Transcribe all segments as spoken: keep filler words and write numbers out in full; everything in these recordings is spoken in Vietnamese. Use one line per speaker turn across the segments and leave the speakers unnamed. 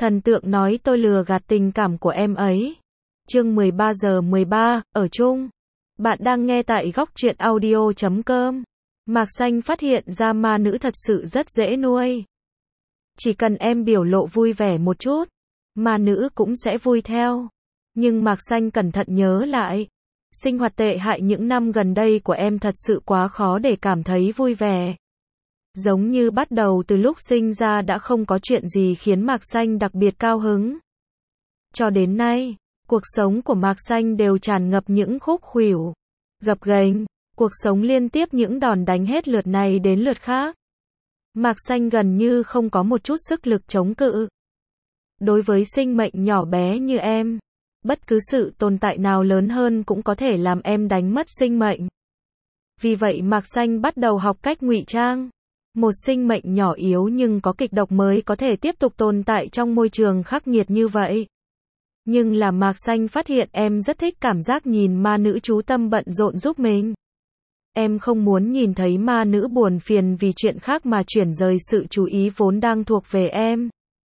Thần tượng nói tôi lừa gạt tình cảm của em ấy. Chương mười ba giờ mười ba, ở chung. Bạn đang nghe tại góc truyện audio chấm com. Mạc Xanh phát hiện ra ma nữ thật sự rất dễ nuôi. Chỉ cần em biểu lộ vui vẻ một chút, ma nữ cũng sẽ vui theo. Nhưng Mạc Xanh cẩn thận nhớ lại, sinh hoạt tệ hại những năm gần đây của em thật sự quá khó để cảm thấy vui vẻ. Giống như bắt đầu từ lúc sinh ra đã không có chuyện gì khiến Mạc Xanh đặc biệt cao hứng. Cho đến nay, cuộc sống của Mạc Xanh đều tràn ngập những khúc khuỷu, gập ghềnh, cuộc sống liên tiếp những đòn đánh hết lượt này đến lượt khác. Mạc Xanh gần như không có một chút sức lực chống cự. Đối với sinh mệnh nhỏ bé như em, bất cứ sự tồn tại nào lớn hơn cũng có thể làm em đánh mất sinh mệnh. Vì vậy Mạc Xanh bắt đầu học cách ngụy trang. Một sinh mệnh nhỏ yếu nhưng có kịch độc mới có thể tiếp tục tồn tại trong môi trường khắc nghiệt như vậy. Nhưng là Mạc Xanh phát hiện em rất thích cảm giác nhìn ma nữ chú tâm bận rộn giúp mình. Em không muốn nhìn thấy ma nữ buồn phiền vì chuyện khác mà chuyển rời sự chú ý vốn đang thuộc về em.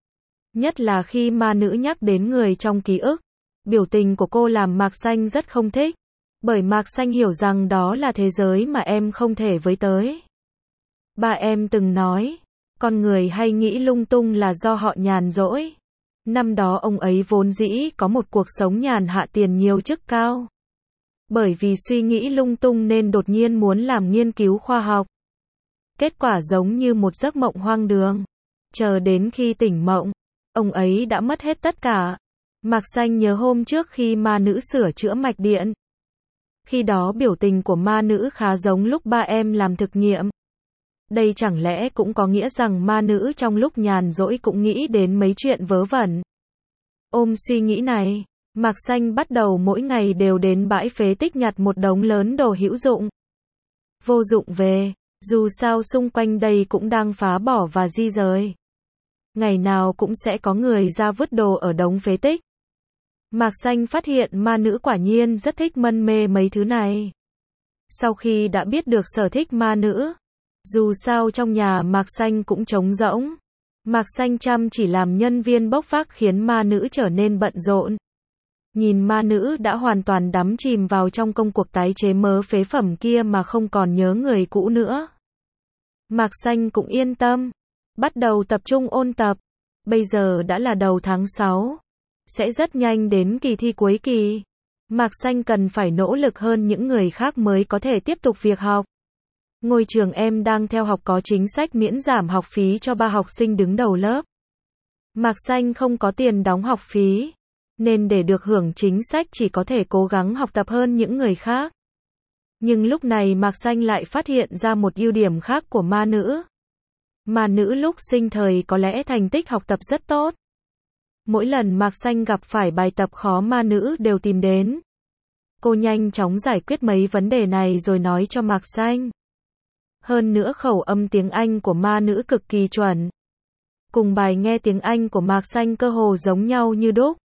Nhất là khi ma nữ nhắc đến người trong ký ức. Biểu tình của cô làm Mạc Xanh rất không thích. Bởi Mạc Xanh hiểu rằng đó là thế giới mà em không thể với tới. Ba em từng nói, con người hay nghĩ lung tung là do họ nhàn rỗi. Năm đó ông ấy vốn dĩ có một cuộc sống nhàn hạ tiền nhiều chức cao. Bởi vì suy nghĩ lung tung nên đột nhiên muốn làm nghiên cứu khoa học. Kết quả giống như một giấc mộng hoang đường. Chờ đến khi tỉnh mộng, ông ấy đã mất hết tất cả. Mạc Xanh nhớ hôm trước khi ma nữ sửa chữa mạch điện. Khi đó biểu tình của ma nữ khá giống lúc ba em làm thực nghiệm. Đây chẳng lẽ cũng có nghĩa rằng ma nữ trong lúc nhàn rỗi cũng nghĩ đến mấy chuyện vớ vẩn. Ôm suy nghĩ này, Mạc Xanh bắt đầu mỗi ngày đều đến bãi phế tích nhặt một đống lớn đồ hữu dụng, vô dụng về, dù sao xung quanh đây cũng đang phá bỏ và di rời. Ngày nào cũng sẽ có người ra vứt đồ ở đống phế tích. Mạc Xanh phát hiện ma nữ quả nhiên rất thích mân mê mấy thứ này. Sau khi đã biết được sở thích ma nữ, dù sao trong nhà Mạc Xanh cũng trống rỗng. Mạc Xanh chăm chỉ làm nhân viên bốc vác khiến ma nữ trở nên bận rộn. Nhìn ma nữ đã hoàn toàn đắm chìm vào trong công cuộc tái chế mớ phế phẩm kia mà không còn nhớ người cũ nữa. Mạc Xanh cũng yên tâm, bắt đầu tập trung ôn tập. Bây giờ đã là đầu tháng sáu, sẽ rất nhanh đến kỳ thi cuối kỳ. Mạc Xanh cần phải nỗ lực hơn những người khác mới có thể tiếp tục việc học. Ngôi trường em đang theo học có chính sách miễn giảm học phí cho ba học sinh đứng đầu lớp. Mạc Xanh không có tiền đóng học phí, nên để được hưởng chính sách chỉ có thể cố gắng học tập hơn những người khác. Nhưng lúc này Mạc Xanh lại phát hiện ra một ưu điểm khác của ma nữ. Ma nữ lúc sinh thời có lẽ thành tích học tập rất tốt. Mỗi lần Mạc Xanh gặp phải bài tập khó ma nữ đều tìm đến. Cô nhanh chóng giải quyết mấy vấn đề này rồi nói cho Mạc Xanh. Hơn nữa khẩu âm tiếng Anh của ma nữ cực kỳ chuẩn. Cùng bài nghe tiếng Anh của Mạc Xanh cơ hồ giống nhau như đúc.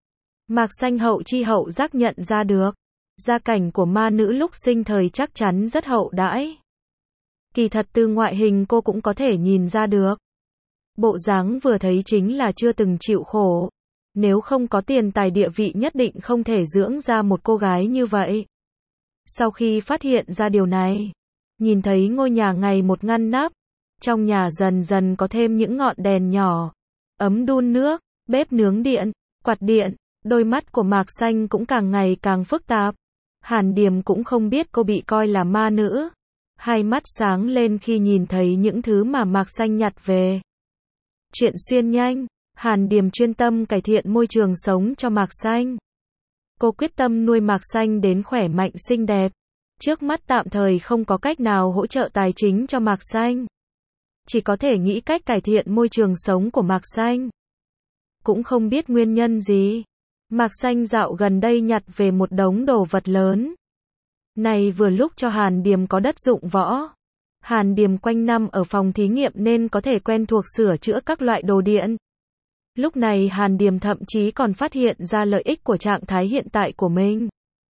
Mạc Xanh hậu chi hậu giác nhận ra được, gia cảnh của ma nữ lúc sinh thời chắc chắn rất hậu đãi. Kỳ thật từ ngoại hình cô cũng có thể nhìn ra được. Bộ dáng vừa thấy chính là chưa từng chịu khổ. Nếu không có tiền tài địa vị nhất định không thể dưỡng ra một cô gái như vậy. Sau khi phát hiện ra điều này, nhìn thấy ngôi nhà ngày một ngăn nắp, trong nhà dần dần có thêm những ngọn đèn nhỏ, ấm đun nước, bếp nướng điện, quạt điện, đôi mắt của Mạc Xanh cũng càng ngày càng phức tạp. Hàn Điềm cũng không biết cô bị coi là ma nữ. Hai mắt sáng lên khi nhìn thấy những thứ mà Mạc Xanh nhặt về. Chuyện xuyên nhanh, Hàn Điềm chuyên tâm cải thiện môi trường sống cho Mạc Xanh. Cô quyết tâm nuôi Mạc Xanh đến khỏe mạnh xinh đẹp. Trước mắt tạm thời không có cách nào hỗ trợ tài chính cho Mạc Xanh. Chỉ có thể nghĩ cách cải thiện môi trường sống của Mạc Xanh. Cũng không biết nguyên nhân gì. Mạc Xanh dạo gần đây nhặt về một đống đồ vật lớn. Này vừa lúc cho Hàn Điềm có đất dụng võ. Hàn Điềm quanh năm ở phòng thí nghiệm nên có thể quen thuộc sửa chữa các loại đồ điện. Lúc này Hàn Điềm thậm chí còn phát hiện ra lợi ích của trạng thái hiện tại của mình.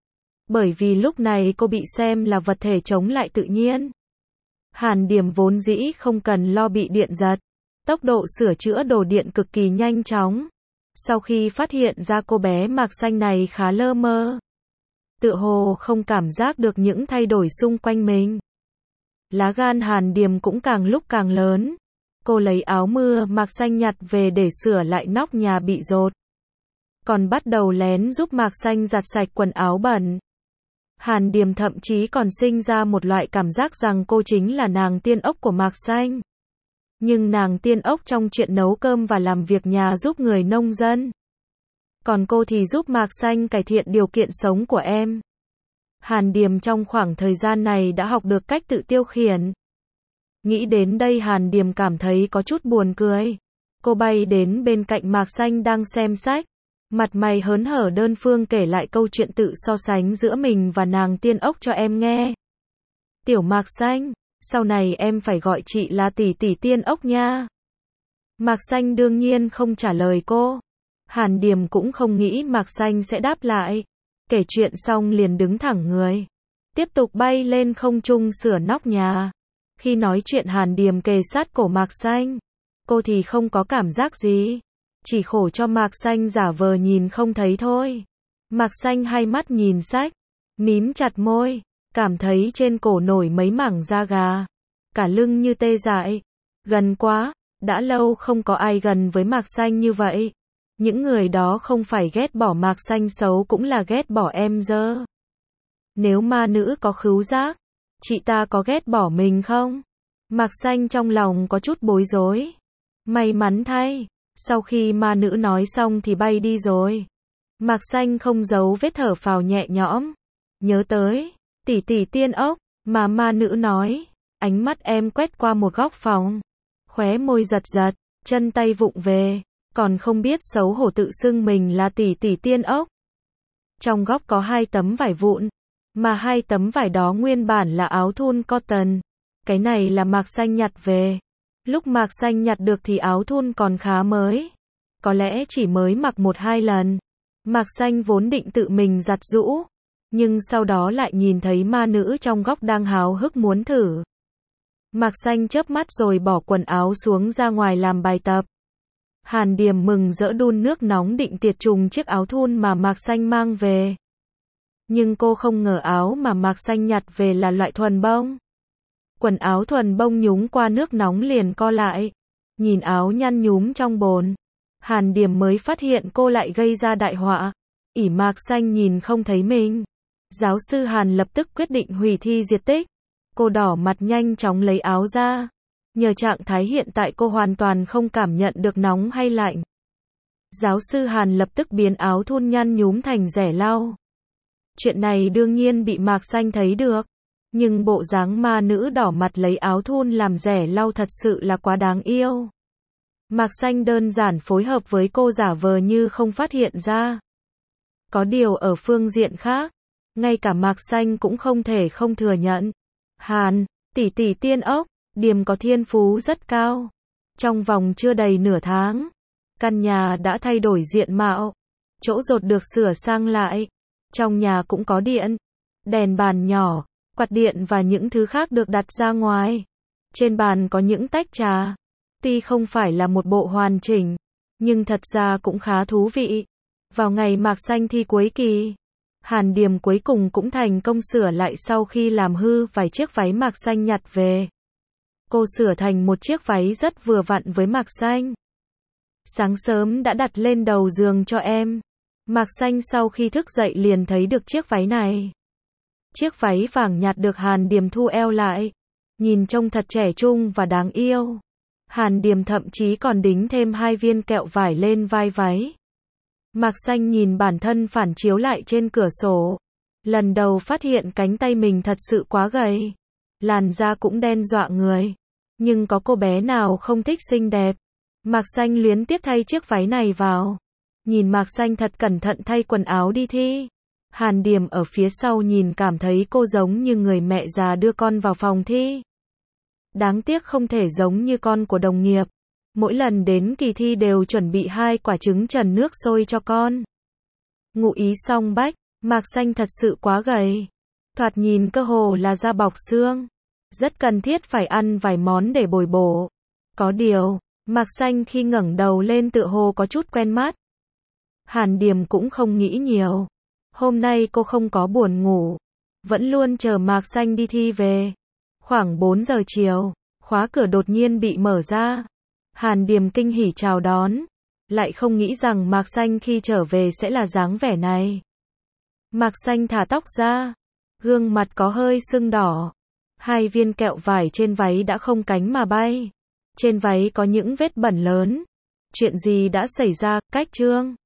Bởi vì lúc này cô bị xem là vật thể chống lại tự nhiên. Hàn Điềm vốn dĩ không cần lo bị điện giật. Tốc độ sửa chữa đồ điện cực kỳ nhanh chóng. Sau khi phát hiện ra cô bé Mạc Xanh này khá lơ mơ, tựa hồ không cảm giác được những thay đổi xung quanh mình. Lá gan Hàn Điềm cũng càng lúc càng lớn. Cô lấy áo mưa Mạc Xanh nhặt về để sửa lại nóc nhà bị dột. Còn bắt đầu lén giúp Mạc Xanh giặt sạch quần áo bẩn. Hàn Điềm thậm chí còn sinh ra một loại cảm giác rằng cô chính là nàng tiên ốc của Mạc Xanh. Nhưng nàng tiên ốc trong chuyện nấu cơm và làm việc nhà giúp người nông dân. Còn cô thì giúp Mạc Xanh cải thiện điều kiện sống của em. Hàn Điềm trong khoảng thời gian này đã học được cách tự tiêu khiển. Nghĩ đến đây Hàn Điềm cảm thấy có chút buồn cười. Cô bay đến bên cạnh Mạc Xanh đang xem sách. Mặt mày hớn hở đơn phương kể lại câu chuyện tự so sánh giữa mình và nàng tiên ốc cho em nghe. Tiểu Mạc Xanh, sau này em phải gọi chị là tỷ tỷ tiên ốc nha. Mạc Xanh đương nhiên không trả lời cô. Hàn Điềm cũng không nghĩ Mạc Xanh sẽ đáp lại. Kể chuyện xong liền đứng thẳng người. Tiếp tục bay lên không trung sửa nóc nhà. Khi nói chuyện Hàn Điềm kề sát cổ Mạc Xanh. Cô thì không có cảm giác gì. Chỉ khổ cho Mạc Xanh giả vờ nhìn không thấy thôi. Mạc Xanh hai mắt nhìn sách. Mím chặt môi. Cảm thấy trên cổ nổi mấy mảng da gà. Cả lưng như tê dại. Gần quá. Đã lâu không có ai gần với Mạc Xanh như vậy. Những người đó không phải ghét bỏ Mạc Xanh xấu cũng là ghét bỏ em dơ. Nếu ma nữ có khứu giác, chị ta có ghét bỏ mình không? Mạc Xanh trong lòng có chút bối rối. May mắn thay, sau khi ma nữ nói xong thì bay đi rồi. Mạc Xanh không giấu vết thở phào nhẹ nhõm. Nhớ tới, tỷ tỷ tiên ốc, mà ma nữ nói. Ánh mắt em quét qua một góc phòng. Khóe môi giật giật, chân tay vụng về. Còn không biết xấu hổ tự xưng mình là tỷ tỷ tiên ốc. Trong góc có hai tấm vải vụn. Mà hai tấm vải đó nguyên bản là áo thun cotton. Cái này là Mạc Xanh nhặt về. Lúc Mạc Xanh nhặt được thì áo thun còn khá mới. Có lẽ chỉ mới mặc một hai lần. Mạc Xanh vốn định tự mình giặt giũ. Nhưng sau đó lại nhìn thấy ma nữ trong góc đang háo hức muốn thử. Mạc Xanh chớp mắt rồi bỏ quần áo xuống ra ngoài làm bài tập. Hàn Điềm mừng rỡ đun nước nóng định tiệt trùng chiếc áo thun mà Mạc Xanh mang về. Nhưng cô không ngờ áo mà Mạc Xanh nhặt về là loại thuần bông. Quần áo thuần bông nhúng qua nước nóng liền co lại. Nhìn áo nhăn nhúm trong bồn. Hàn Điềm mới phát hiện cô lại gây ra đại họa. ỷ Mạc Xanh nhìn không thấy mình. Giáo sư Hàn lập tức quyết định hủy thi diệt tích. Cô đỏ mặt nhanh chóng lấy áo ra. Nhờ trạng thái hiện tại cô hoàn toàn không cảm nhận được nóng hay lạnh. Giáo sư Hàn lập tức biến áo thun nhăn nhúm thành rẻ lau. Chuyện này đương nhiên bị Mạc Xanh thấy được. Nhưng bộ dáng ma nữ đỏ mặt lấy áo thun làm rẻ lau thật sự là quá đáng yêu. Mạc Xanh đơn giản phối hợp với cô giả vờ như không phát hiện ra. Có điều ở phương diện khác, ngay cả Mạc Xanh cũng không thể không thừa nhận. Hàn, tỷ tỷ tiên ốc, Điềm có thiên phú rất cao. Trong vòng chưa đầy nửa tháng, căn nhà đã thay đổi diện mạo. Chỗ dột được sửa sang lại. Trong nhà cũng có điện, đèn bàn nhỏ, quạt điện và những thứ khác được đặt ra ngoài. Trên bàn có những tách trà. Tuy không phải là một bộ hoàn chỉnh, nhưng thật ra cũng khá thú vị. Vào ngày Mạc Xanh thi cuối kỳ, Hàn Điềm cuối cùng cũng thành công sửa lại sau khi làm hư vài chiếc váy Mạc Xanh nhặt về. Cô sửa thành một chiếc váy rất vừa vặn với Mạc Xanh. Sáng sớm đã đặt lên đầu giường cho em. Mạc Xanh sau khi thức dậy liền thấy được chiếc váy này. Chiếc váy vàng nhạt được Hàn Điềm thu eo lại. Nhìn trông thật trẻ trung và đáng yêu. Hàn Điềm thậm chí còn đính thêm hai viên kẹo vải lên vai váy. Mạc Xanh nhìn bản thân phản chiếu lại trên cửa sổ. Lần đầu phát hiện cánh tay mình thật sự quá gầy. Làn da cũng đen dọa người. Nhưng có cô bé nào không thích xinh đẹp. Mạc Xanh luyến tiếc thay chiếc váy này vào. Nhìn Mạc Xanh thật cẩn thận thay quần áo đi thi. Hàn Điềm ở phía sau nhìn cảm thấy cô giống như người mẹ già đưa con vào phòng thi. Đáng tiếc không thể giống như con của đồng nghiệp. Mỗi lần đến kỳ thi đều chuẩn bị hai quả trứng trần nước sôi cho con. Ngụ ý song bách, Mạc Xanh thật sự quá gầy. Thoạt nhìn cơ hồ là da bọc xương. Rất cần thiết phải ăn vài món để bồi bổ. Có điều, Mạc Xanh khi ngẩng đầu lên tựa hồ có chút quen mắt. Hàn Điềm cũng không nghĩ nhiều. Hôm nay cô không có buồn ngủ. Vẫn luôn chờ Mạc Xanh đi thi về. Khoảng bốn giờ chiều, khóa cửa đột nhiên bị mở ra. Hàn Điềm kinh hỉ chào đón. Lại không nghĩ rằng Mạc Xanh khi trở về sẽ là dáng vẻ này. Mạc Xanh thả tóc ra. Gương mặt có hơi sưng đỏ. Hai viên kẹo vải trên váy đã không cánh mà bay. Trên váy có những vết bẩn lớn. Chuyện gì đã xảy ra, Cách Trương?